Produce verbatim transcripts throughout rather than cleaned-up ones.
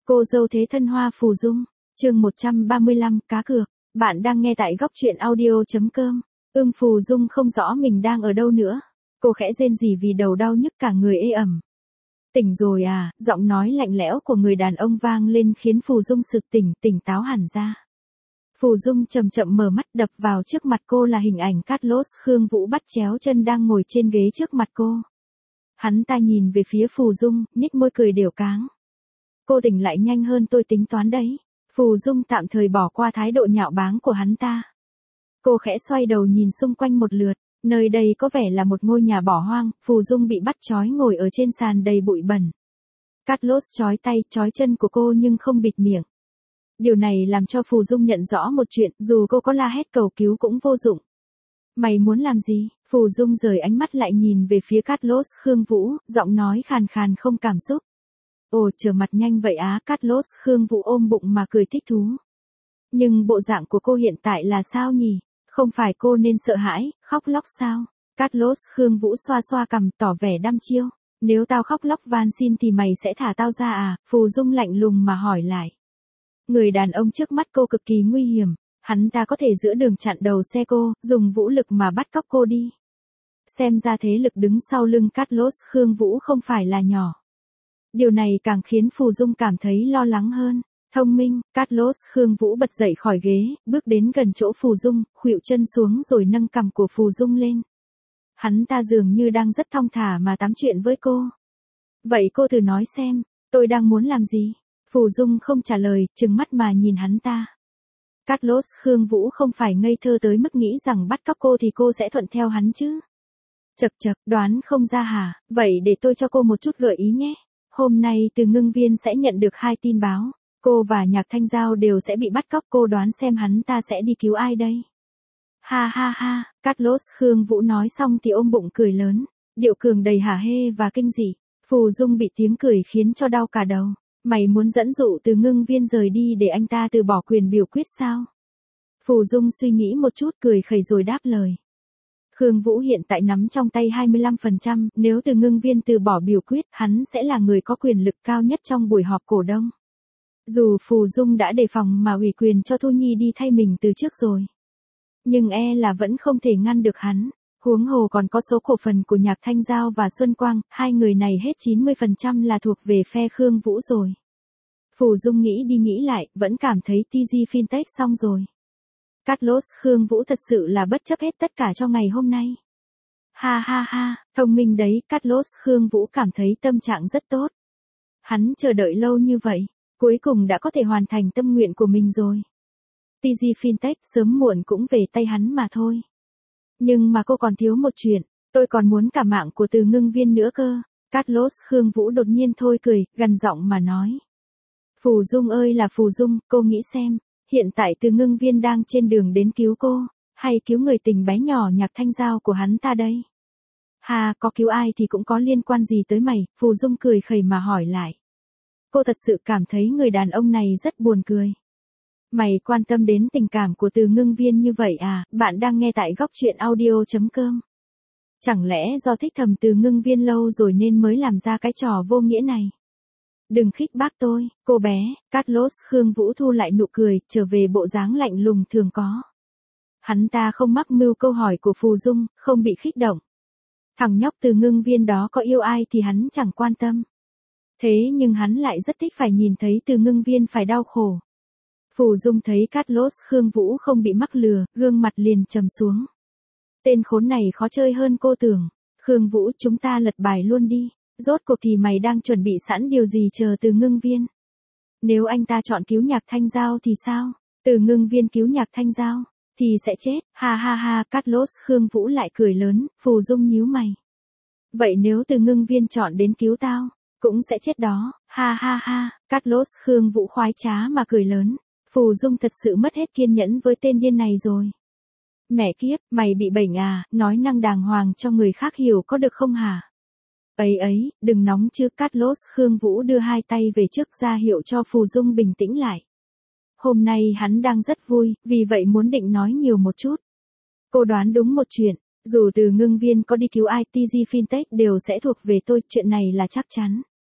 Cô dâu thế thân Hoa Phù Dung, chương một trăm ba mươi lăm, cá cược. Bạn đang nghe tại góc truyện audio.com. Ưng Phù Dung không rõ mình đang ở đâu nữa. Cô khẽ rên rỉ vì đầu đau nhức cả người ê ẩm. Tỉnh rồi à, giọng nói lạnh lẽo của người đàn ông vang lên khiến Phù Dung sực tỉnh, tỉnh táo hẳn ra. Phù Dung chậm chậm mở mắt, đập vào trước mặt cô là hình ảnh Carlos Khương Vũ bắt chéo chân đang ngồi trên ghế trước mặt cô. Hắn ta nhìn về phía Phù Dung, nhếch môi cười đều cáng. Cô tỉnh lại nhanh hơn tôi tính toán đấy. Phù Dung tạm thời bỏ qua thái độ nhạo báng của hắn ta. Cô khẽ xoay đầu nhìn xung quanh một lượt, nơi đây có vẻ là một ngôi nhà bỏ hoang. Phù Dung bị bắt trói ngồi ở trên sàn đầy bụi bẩn. Carlos trói tay, trói chân của cô nhưng không bịt miệng. Điều này làm cho Phù Dung nhận rõ một chuyện, dù cô có la hét cầu cứu cũng vô dụng. Mày muốn làm gì? Phù Dung rời ánh mắt lại nhìn về phía Carlos Khương Vũ, giọng nói khàn khàn không cảm xúc. Ồ, trở mặt nhanh vậy á, Carlos Khương Vũ ôm bụng mà cười thích thú. Nhưng bộ dạng của cô hiện tại là sao nhỉ? Không phải cô nên sợ hãi, khóc lóc sao? Carlos Khương Vũ xoa xoa cằm tỏ vẻ đăm chiêu. Nếu tao khóc lóc van xin thì mày sẽ thả tao ra à? Phù Dung lạnh lùng mà hỏi lại. Người đàn ông trước mắt cô cực kỳ nguy hiểm. Hắn ta có thể giữa đường chặn đầu xe cô, dùng vũ lực mà bắt cóc cô đi. Xem ra thế lực đứng sau lưng Carlos Khương Vũ không phải là nhỏ. Điều này càng khiến Phù Dung cảm thấy lo lắng hơn. Thông minh, Carlos Khương Vũ bật dậy khỏi ghế, bước đến gần chỗ Phù Dung, khuỵu chân xuống rồi nâng cằm của Phù Dung lên. Hắn ta dường như đang rất thong thả mà tám chuyện với cô. Vậy cô thử nói xem, tôi đang muốn làm gì? Phù Dung không trả lời, trừng mắt mà nhìn hắn ta. Carlos Khương Vũ không phải ngây thơ tới mức nghĩ rằng bắt cóc cô thì cô sẽ thuận theo hắn chứ. Chậc chậc, đoán không ra hả? Vậy để tôi cho cô một chút gợi ý nhé. Hôm nay Từ Ngưng Viên sẽ nhận được hai tin báo. Cô và Nhạc Thanh Giao đều sẽ bị bắt cóc, cô đoán xem hắn ta sẽ đi cứu ai đây? Ha ha ha, Carlos Khương Vũ nói xong thì ôm bụng cười lớn, điệu cường đầy hả hê và kinh dị. Phù Dung bị tiếng cười khiến cho đau cả đầu. Mày muốn dẫn dụ Từ Ngưng Viên rời đi để anh ta từ bỏ quyền biểu quyết sao? Phù Dung suy nghĩ một chút cười khẩy rồi đáp lời. Khương Vũ hiện tại nắm trong tay hai mươi lăm phần trăm, nếu Từ Ngưng Viên từ bỏ biểu quyết, hắn sẽ là người có quyền lực cao nhất trong buổi họp cổ đông. Dù Phù Dung đã đề phòng mà ủy quyền cho Thu Nhi đi thay mình từ trước rồi. Nhưng e là vẫn không thể ngăn được hắn. Huống hồ còn có số cổ phần của Nhạc Thanh Giao và Xuân Quang, hai người này hết chín mươi phần trăm là thuộc về phe Khương Vũ rồi. Phù Dung nghĩ đi nghĩ lại, vẫn cảm thấy tê giê Fintech xong rồi. Carlos Khương Vũ thật sự là bất chấp hết tất cả cho ngày hôm nay. Ha ha ha, thông minh đấy, Carlos Khương Vũ cảm thấy tâm trạng rất tốt. Hắn chờ đợi lâu như vậy, cuối cùng đã có thể hoàn thành tâm nguyện của mình rồi. tê giê Fintech sớm muộn cũng về tay hắn mà thôi. Nhưng mà cô còn thiếu một chuyện, tôi còn muốn cả mạng của Từ Ngưng Viên nữa cơ. Carlos Khương Vũ đột nhiên thôi cười, gằn giọng mà nói. Phù Dung ơi là Phù Dung, cô nghĩ xem, hiện tại Từ Ngưng Viên đang trên đường đến cứu cô, hay cứu người tình bé nhỏ Nhạc Thanh Giao của hắn ta đây? Hà, có cứu ai thì cũng có liên quan gì tới mày? Phù Dung cười khẩy mà hỏi lại. Cô thật sự cảm thấy người đàn ông này rất buồn cười. Mày quan tâm đến tình cảm của Từ Ngưng Viên như vậy à? Bạn đang nghe tại góc truyện audio.com. Chẳng lẽ do thích thầm Từ Ngưng Viên lâu rồi nên mới làm ra cái trò vô nghĩa này? Đừng khích bác tôi, cô bé. Carlos Khương Vũ thu lại nụ cười, trở về bộ dáng lạnh lùng thường có. Hắn ta không mắc mưu câu hỏi của Phù Dung, không bị khích động. Thằng nhóc Từ Ngưng Viên đó có yêu ai thì hắn chẳng quan tâm. Thế nhưng hắn lại rất thích phải nhìn thấy Từ Ngưng Viên phải đau khổ. Phù Dung thấy Carlos Khương Vũ không bị mắc lừa, gương mặt liền trầm xuống. Tên khốn này khó chơi hơn cô tưởng. Khương Vũ, chúng ta lật bài luôn đi. Rốt cuộc thì mày đang chuẩn bị sẵn điều gì chờ Từ Ngưng Viên? Nếu anh ta chọn cứu Nhạc Thanh Giao thì sao? Từ Ngưng Viên cứu Nhạc Thanh Giao thì sẽ chết. Ha ha ha, Carlos Khương Vũ lại cười lớn. Phù Dung nhíu mày. Vậy nếu Từ Ngưng Viên chọn đến cứu tao, cũng sẽ chết đó. Ha ha ha, Carlos Khương Vũ khoái trá mà cười lớn. Phù Dung thật sự mất hết kiên nhẫn với tên điên này rồi. Mẹ kiếp, mày bị bệnh à, nói năng đàng hoàng cho người khác hiểu có được không hả? Ấy ấy, đừng nóng chứ. Carlos Khương Vũ đưa hai tay về trước ra hiệu cho Phù Dung bình tĩnh lại. Hôm nay hắn đang rất vui, vì vậy muốn định nói nhiều một chút. Cô đoán đúng một chuyện, dù Từ Ngưng Viên có đi cứu ai, tê giê Fintech đều sẽ thuộc về tôi, chuyện này là chắc chắn.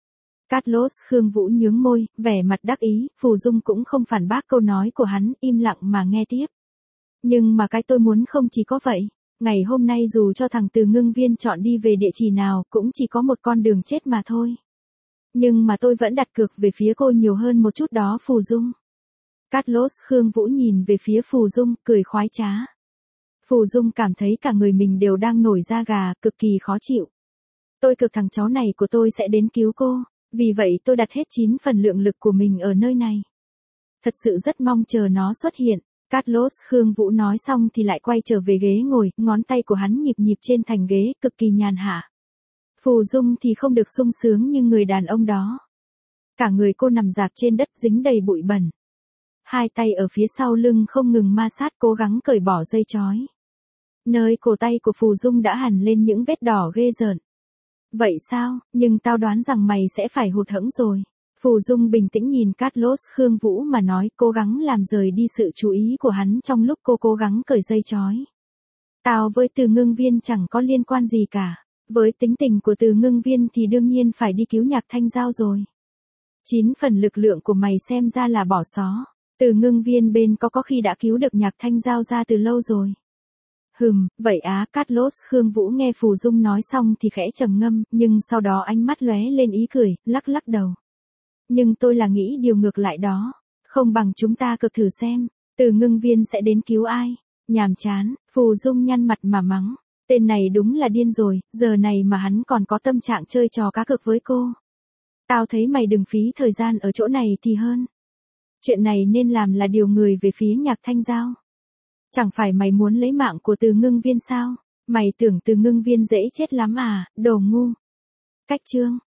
Carlos Khương Vũ nhướng môi, vẻ mặt đắc ý, Phù Dung cũng không phản bác câu nói của hắn, im lặng mà nghe tiếp. Nhưng mà cái tôi muốn không chỉ có vậy. Ngày hôm nay dù cho thằng Từ Ngưng Viên chọn đi về địa chỉ nào cũng chỉ có một con đường chết mà thôi. Nhưng mà tôi vẫn đặt cược về phía cô nhiều hơn một chút đó Phù Dung. Carlos Khương Vũ nhìn về phía Phù Dung, cười khoái trá. Phù Dung cảm thấy cả người mình đều đang nổi da gà, cực kỳ khó chịu. Tôi cực thằng chó này của tôi sẽ đến cứu cô, vì vậy tôi đặt hết chín phần lượng lực của mình ở nơi này. Thật sự rất mong chờ nó xuất hiện. Carlos Khương Vũ nói xong thì lại quay trở về ghế ngồi, ngón tay của hắn nhịp nhịp trên thành ghế, cực kỳ nhàn hạ. Phù Dung thì không được sung sướng như người đàn ông đó. Cả người cô nằm rạp trên đất dính đầy bụi bẩn. Hai tay ở phía sau lưng không ngừng ma sát cố gắng cởi bỏ dây chói. Nơi cổ tay của Phù Dung đã hằn lên những vết đỏ ghê rợn. Vậy sao, nhưng tao đoán rằng mày sẽ phải hụt hẫng rồi. Phù Dung bình tĩnh nhìn Carlos Khương Vũ mà nói, cố gắng làm rời đi sự chú ý của hắn trong lúc cô cố gắng cởi dây chói. Tao với Từ Ngưng Viên chẳng có liên quan gì cả. Với tính tình của Từ Ngưng Viên thì đương nhiên phải đi cứu Nhạc Thanh Giao rồi. Chín phần lực lượng của mày xem ra là bỏ xó. Từ Ngưng Viên bên có có khi đã cứu được Nhạc Thanh Giao ra từ lâu rồi. Hừm, vậy á, Carlos Khương Vũ nghe Phù Dung nói xong thì khẽ trầm ngâm, nhưng sau đó ánh mắt lóe lên ý cười, lắc lắc đầu. Nhưng tôi là nghĩ điều ngược lại đó. Không bằng chúng ta cực thử xem, Từ Ngưng Viên sẽ đến cứu ai. Nhàm chán, Phù Dung nhăn mặt mà mắng. Tên này đúng là điên rồi, giờ này mà hắn còn có tâm trạng chơi trò cá cược với cô. Tao thấy mày đừng phí thời gian ở chỗ này thì hơn. Chuyện này nên làm là điều người về phía Nhạc Thanh Giao. Chẳng phải mày muốn lấy mạng của Từ Ngưng Viên sao? Mày tưởng Từ Ngưng Viên dễ chết lắm à, đồ ngu. Cách chương.